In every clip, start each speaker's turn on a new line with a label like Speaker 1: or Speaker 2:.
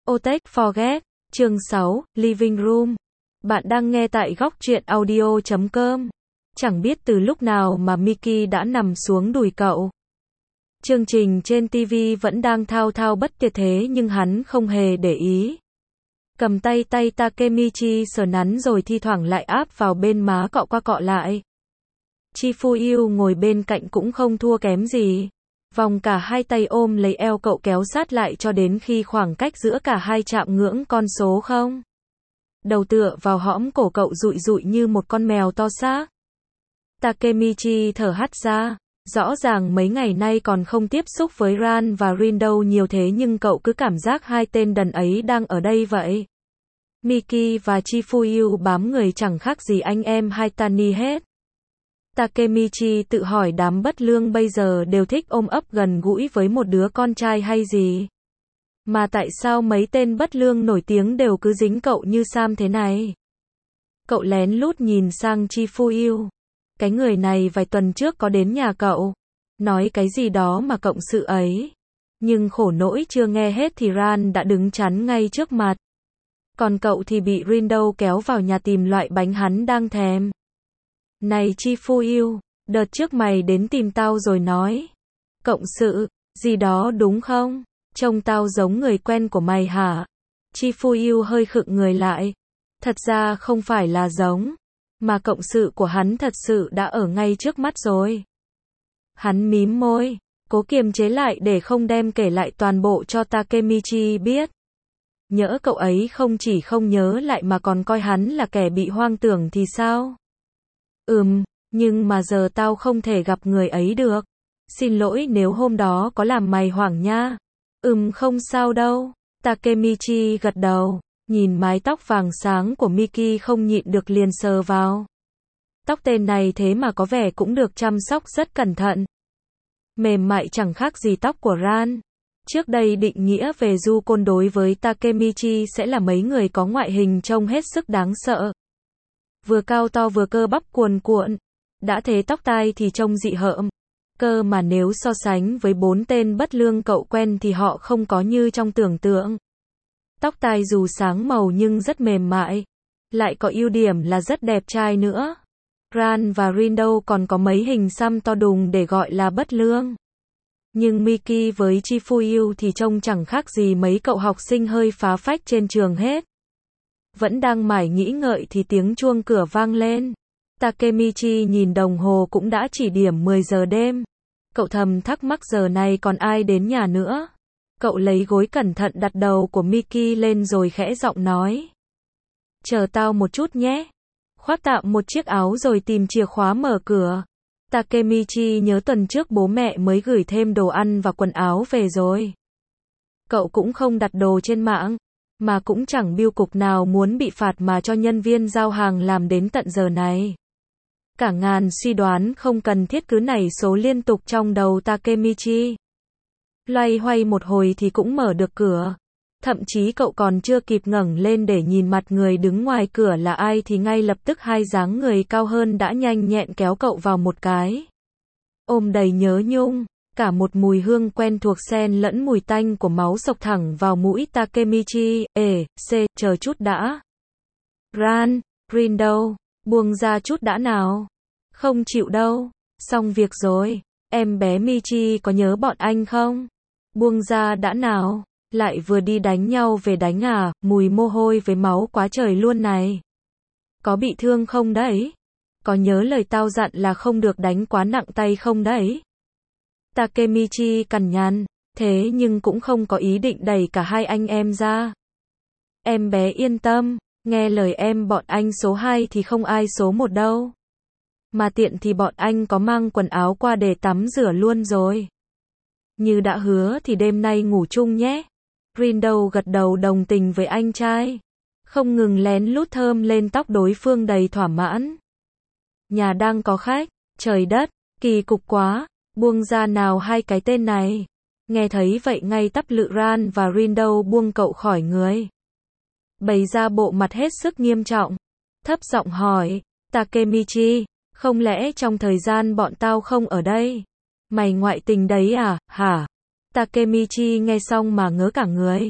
Speaker 1: Otech Forget, chương 6, Living Room. Bạn đang nghe tại góc truyện audio.com. Chẳng biết từ lúc nào mà Mickey đã nằm xuống đùi cậu. Chương trình trên TV vẫn đang thao thao bất tuyệt thế nhưng hắn không hề để ý. Cầm tay Takemichi sờ nắn rồi thi thoảng lại áp vào bên má cọ qua cọ lại. Chifuyu ngồi bên cạnh cũng không thua kém gì. Vòng cả hai tay ôm lấy eo cậu kéo sát lại cho đến khi khoảng cách giữa cả hai chạm ngưỡng con số 0. Đầu tựa vào hõm cổ cậu dụi dụi như một con mèo to xác. Takemichi thở hắt ra. Rõ ràng mấy ngày nay còn không tiếp xúc với Ran và Rin đâu nhiều thế nhưng cậu cứ cảm giác hai tên đần ấy đang ở đây vậy. Miki và Chifuyu bám người chẳng khác gì anh em hai Tani hết. Takemichi tự hỏi đám bất lương bây giờ đều thích ôm ấp gần gũi với một đứa con trai hay gì? Mà tại sao mấy tên bất lương nổi tiếng đều cứ dính cậu như Sam thế này? Cậu lén lút nhìn sang Chifuyu. Cái người này vài tuần trước có đến nhà cậu. Nói cái gì đó mà cộng sự ấy. Nhưng khổ nỗi chưa nghe hết thì Ran đã đứng chắn ngay trước mặt. Còn cậu thì bị Rindo kéo vào nhà tìm loại bánh hắn đang thèm. Này Chifuyu, đợt trước mày đến tìm tao rồi nói. Cộng sự, gì đó đúng không? Trông tao giống người quen của mày hả? Chifuyu hơi khựng người lại. Thật ra không phải là giống, mà cộng sự của hắn thật sự đã ở ngay trước mắt rồi. Hắn mím môi, cố kiềm chế lại để không đem kể lại toàn bộ cho Takemichi biết. Nhỡ cậu ấy không chỉ không nhớ lại mà còn coi hắn là kẻ bị hoang tưởng thì sao? Nhưng mà giờ tao không thể gặp người ấy được. Xin lỗi nếu hôm đó có làm mày hoảng nha. Không sao đâu. Takemichi gật đầu, nhìn mái tóc vàng sáng của Miki không nhịn được liền sờ vào. Tóc tên này thế mà có vẻ cũng được chăm sóc rất cẩn thận. Mềm mại chẳng khác gì tóc của Ran. Trước đây định nghĩa về Yukon đối với Takemichi sẽ là mấy người có ngoại hình trông hết sức đáng sợ. Vừa cao to vừa cơ bắp cuồn cuộn. Đã thế tóc tai thì trông dị hợm. Cơ mà nếu so sánh với 4 tên bất lương cậu quen thì họ không có như trong tưởng tượng. Tóc tai dù sáng màu nhưng rất mềm mại. Lại có ưu điểm là rất đẹp trai nữa. Ran và Rindo còn có mấy hình xăm to đùng để gọi là bất lương. Nhưng Miki với Chifuyu thì trông chẳng khác gì mấy cậu học sinh hơi phá phách trên trường hết. Vẫn đang mải nghĩ ngợi thì tiếng chuông cửa vang lên. Takemichi nhìn đồng hồ cũng đã chỉ điểm 10 giờ đêm. Cậu thầm thắc mắc giờ này còn ai đến nhà nữa. Cậu lấy gối cẩn thận đặt đầu của Miki lên rồi khẽ giọng nói. Chờ tao một chút nhé. Khoác tạm một chiếc áo rồi tìm chìa khóa mở cửa. Takemichi nhớ tuần trước bố mẹ mới gửi thêm đồ ăn và quần áo về rồi. Cậu cũng không đặt đồ trên mạng. Mà cũng chẳng bưu cục nào muốn bị phạt mà cho nhân viên giao hàng làm đến tận giờ này. Cả ngàn suy đoán không cần thiết cứ nảy số liên tục trong đầu Takemichi. Loay hoay một hồi thì cũng mở được cửa. Thậm chí cậu còn chưa kịp ngẩng lên để nhìn mặt người đứng ngoài cửa là ai thì ngay lập tức hai dáng người cao hơn đã nhanh nhẹn kéo cậu vào một cái. Ôm đầy nhớ nhung. Cả một mùi hương quen thuộc xen lẫn mùi tanh của máu xộc thẳng vào mũi Takemichi. Chờ chút đã. Ran, đâu? Buông ra chút đã nào. Không chịu đâu. Xong việc rồi. Em bé Michi có nhớ bọn anh không? Buông ra đã nào. Lại vừa đi đánh nhau về đánh à, mùi mồ hôi với máu quá trời luôn này. Có bị thương không đấy? Có nhớ lời tao dặn là không được đánh quá nặng tay không đấy? Takemichi cằn nhằn, thế nhưng cũng không có ý định đẩy cả hai anh em ra. Em bé yên tâm, nghe lời em bọn anh số 2 thì không ai số 1 đâu. Mà tiện thì bọn anh có mang quần áo qua để tắm rửa luôn rồi. Như đã hứa thì đêm nay ngủ chung nhé. Rindo gật đầu đồng tình với anh trai. Không ngừng lén lút thơm lên tóc đối phương đầy thỏa mãn. Nhà đang có khách, trời đất, kỳ cục quá. Buông ra nào hai cái tên này. Nghe thấy vậy ngay tắp lự Ran và Rindo buông cậu khỏi người. Bày ra bộ mặt hết sức nghiêm trọng. Thấp giọng hỏi. Takemichi, không lẽ trong thời gian bọn tao không ở đây? Mày ngoại tình đấy à, hả? Takemichi nghe xong mà ngớ cả người.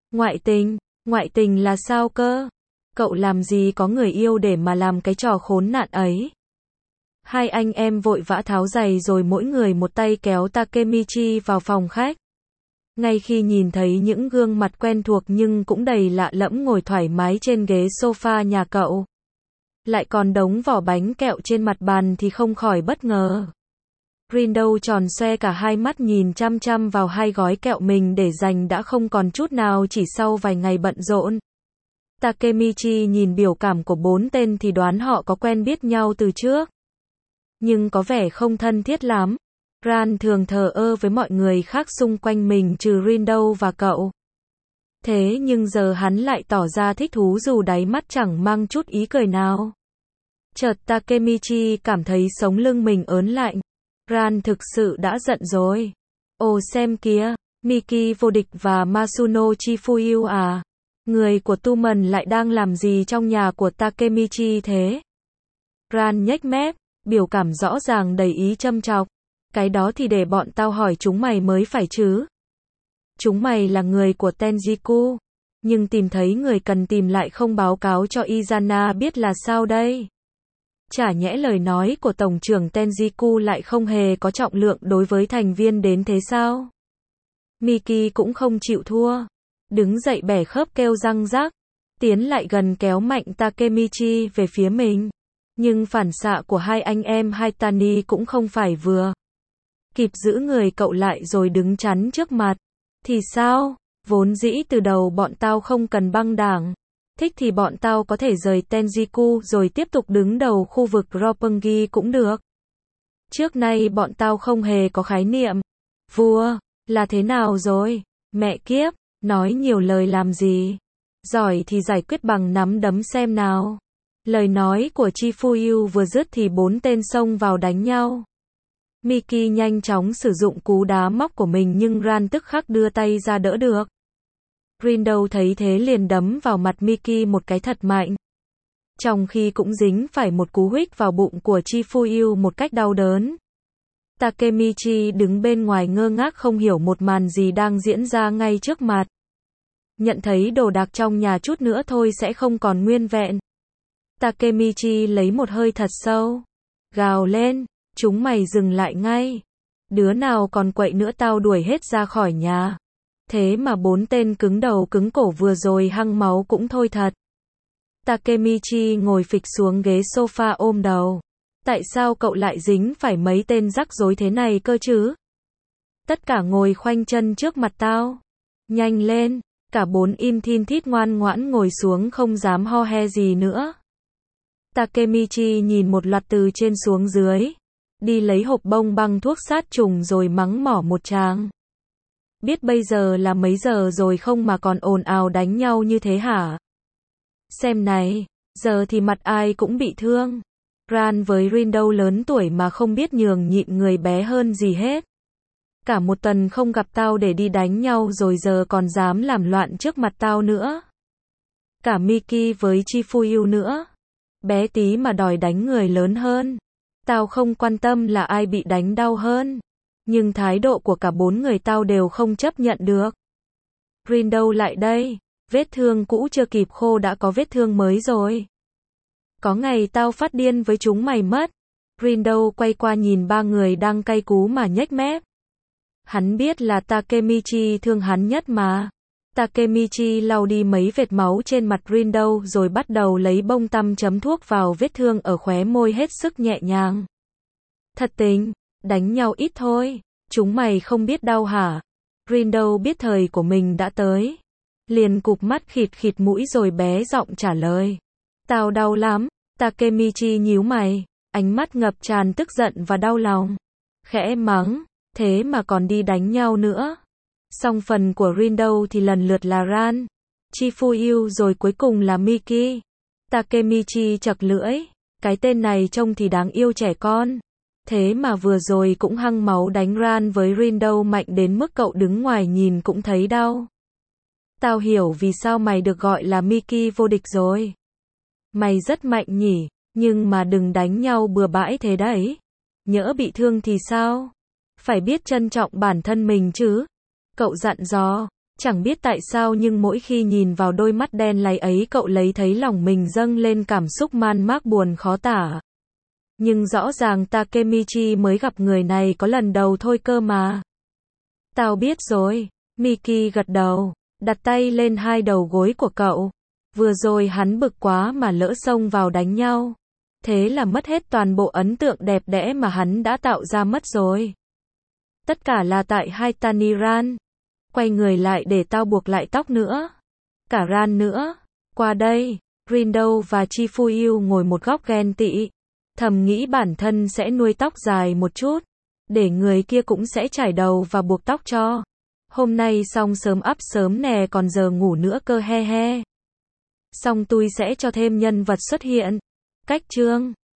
Speaker 1: Ngoại tình là sao cơ? Cậu làm gì có người yêu để mà làm cái trò khốn nạn ấy? Hai anh em vội vã tháo giày rồi mỗi người một tay kéo Takemichi vào phòng khách. Ngay khi nhìn thấy những gương mặt quen thuộc nhưng cũng đầy lạ lẫm ngồi thoải mái trên ghế sofa nhà cậu, lại còn đống vỏ bánh kẹo trên mặt bàn thì không khỏi bất ngờ. Rindo tròn xoe cả hai mắt nhìn chăm chăm vào hai gói kẹo mình để dành đã không còn chút nào chỉ sau vài ngày bận rộn. Takemichi nhìn biểu cảm của bốn tên thì đoán họ có quen biết nhau từ trước, nhưng có vẻ không thân thiết lắm. Ran thường thờ ơ với mọi người khác xung quanh mình trừ Rindo và cậu. Thế nhưng giờ hắn lại tỏ ra thích thú dù đáy mắt chẳng mang chút ý cười nào. Chợt Takemichi cảm thấy sống lưng mình ớn lạnh. Ran thực sự đã giận rồi. Ồ xem kìa, Miki vô địch và Masuno Chifuyu à? Người của Tumen lại đang làm gì trong nhà của Takemichi thế? Ran nhếch mép, biểu cảm rõ ràng đầy ý châm chọc. Cái đó thì để bọn tao hỏi chúng mày mới phải chứ. Chúng mày là người của Tenjiku, nhưng tìm thấy người cần tìm lại không báo cáo cho Izana biết là sao đây? Chả nhẽ lời nói của tổng trưởng Tenjiku lại không hề có trọng lượng đối với thành viên đến thế sao? Miki cũng không chịu thua, đứng dậy bẻ khớp kêu răng rắc, tiến lại gần kéo mạnh Takemichi về phía mình. Nhưng phản xạ của hai anh em Haitani cũng không phải vừa kịp giữ người cậu lại rồi đứng chắn trước mặt. Thì sao? Vốn dĩ từ đầu bọn tao không cần băng đảng. Thích thì bọn tao có thể rời Tenjiku rồi tiếp tục đứng đầu khu vực Roppongi cũng được. Trước nay bọn tao không hề có khái niệm vua là thế nào rồi? Mẹ kiếp, nói nhiều lời làm gì? Giỏi thì giải quyết bằng nắm đấm xem nào. Lời nói của Chifuyu vừa dứt thì bốn tên xông vào đánh nhau. Miki nhanh chóng sử dụng cú đá móc của mình nhưng Ran tức khắc đưa tay ra đỡ được. Rindo thấy thế liền đấm vào mặt Miki một cái thật mạnh, trong khi cũng dính phải một cú huých vào bụng của Chifuyu một cách đau đớn. Takemichi đứng bên ngoài ngơ ngác không hiểu một màn gì đang diễn ra ngay trước mặt. Nhận thấy đồ đạc trong nhà chút nữa thôi sẽ không còn nguyên vẹn. Takemichi lấy một hơi thật sâu, gào lên, chúng mày dừng lại ngay. Đứa nào còn quậy nữa tao đuổi hết ra khỏi nhà. Thế mà bốn tên cứng đầu cứng cổ vừa rồi hăng máu cũng thôi thật. Takemichi ngồi phịch xuống ghế sofa ôm đầu. Tại sao cậu lại dính phải mấy tên rắc rối thế này cơ chứ? Tất cả ngồi khoanh chân trước mặt tao. Nhanh lên, cả bốn im thin thít ngoan ngoãn ngồi xuống không dám ho he gì nữa. Takemichi nhìn một loạt từ trên xuống dưới, đi lấy hộp bông băng thuốc sát trùng rồi mắng mỏ một tràng. Biết bây giờ là mấy giờ rồi không mà còn ồn ào đánh nhau như thế hả? Xem này, giờ thì mặt ai cũng bị thương. Ran với Rindo lớn tuổi mà không biết nhường nhịn người bé hơn gì hết. Cả một tuần không gặp tao để đi đánh nhau rồi giờ còn dám làm loạn trước mặt tao nữa. Cả Miki với Chifuyu nữa. Bé tí mà đòi đánh người lớn hơn. Tao không quan tâm là ai bị đánh đau hơn. Nhưng thái độ của cả bốn người tao đều không chấp nhận được. Rindo lại đây. Vết thương cũ chưa kịp khô đã có vết thương mới rồi. Có ngày tao phát điên với chúng mày mất. Rindo quay qua nhìn ba người đang cay cú mà nhếch mép. Hắn biết là Takemichi thương hắn nhất mà. Takemichi lau đi mấy vệt máu trên mặt Rindo rồi bắt đầu lấy bông tăm chấm thuốc vào vết thương ở khóe môi hết sức nhẹ nhàng. Thật tình, đánh nhau ít thôi, chúng mày không biết đau hả? Rindo biết thời của mình đã tới. Liền cụp mắt khịt khịt mũi rồi bé giọng trả lời. Tao đau lắm. Takemichi nhíu mày, ánh mắt ngập tràn tức giận và đau lòng. Khẽ mắng, thế mà còn đi đánh nhau nữa. Xong phần của Rindo thì lần lượt là Ran, Chifuyu rồi cuối cùng là Miki. Takemichi chật lưỡi, cái tên này trông thì đáng yêu trẻ con. Thế mà vừa rồi cũng hăng máu đánh Ran với Rindo mạnh đến mức cậu đứng ngoài nhìn cũng thấy đau. Tao hiểu vì sao mày được gọi là Miki vô địch rồi. Mày rất mạnh nhỉ, nhưng mà đừng đánh nhau bừa bãi thế đấy. Nhỡ bị thương thì sao? Phải biết trân trọng bản thân mình chứ. Cậu dặn dò, Chẳng biết tại sao nhưng mỗi khi nhìn vào đôi mắt đen láy ấy cậu lấy thấy lòng mình dâng lên cảm xúc man mác buồn khó tả. Nhưng rõ ràng Takemichi mới gặp người này có lần đầu thôi cơ mà. Tao biết rồi. Miki gật đầu, đặt tay lên hai đầu gối của cậu. Vừa rồi hắn bực quá mà lỡ xông vào đánh nhau. Thế là mất hết toàn bộ ấn tượng đẹp đẽ mà hắn đã tạo ra mất rồi. Tất cả là tại hai Taniran. Quay người lại để tao buộc lại tóc nữa. Cả Ran nữa. Qua đây. Rindo và Chifuyu ngồi một góc ghen tị. Thầm nghĩ bản thân sẽ nuôi tóc dài một chút. Để người kia cũng sẽ chải đầu và buộc tóc cho. Hôm nay xong sớm ấp sớm nè còn giờ ngủ nữa cơ he he. Xong tôi sẽ cho thêm nhân vật xuất hiện. Cách chương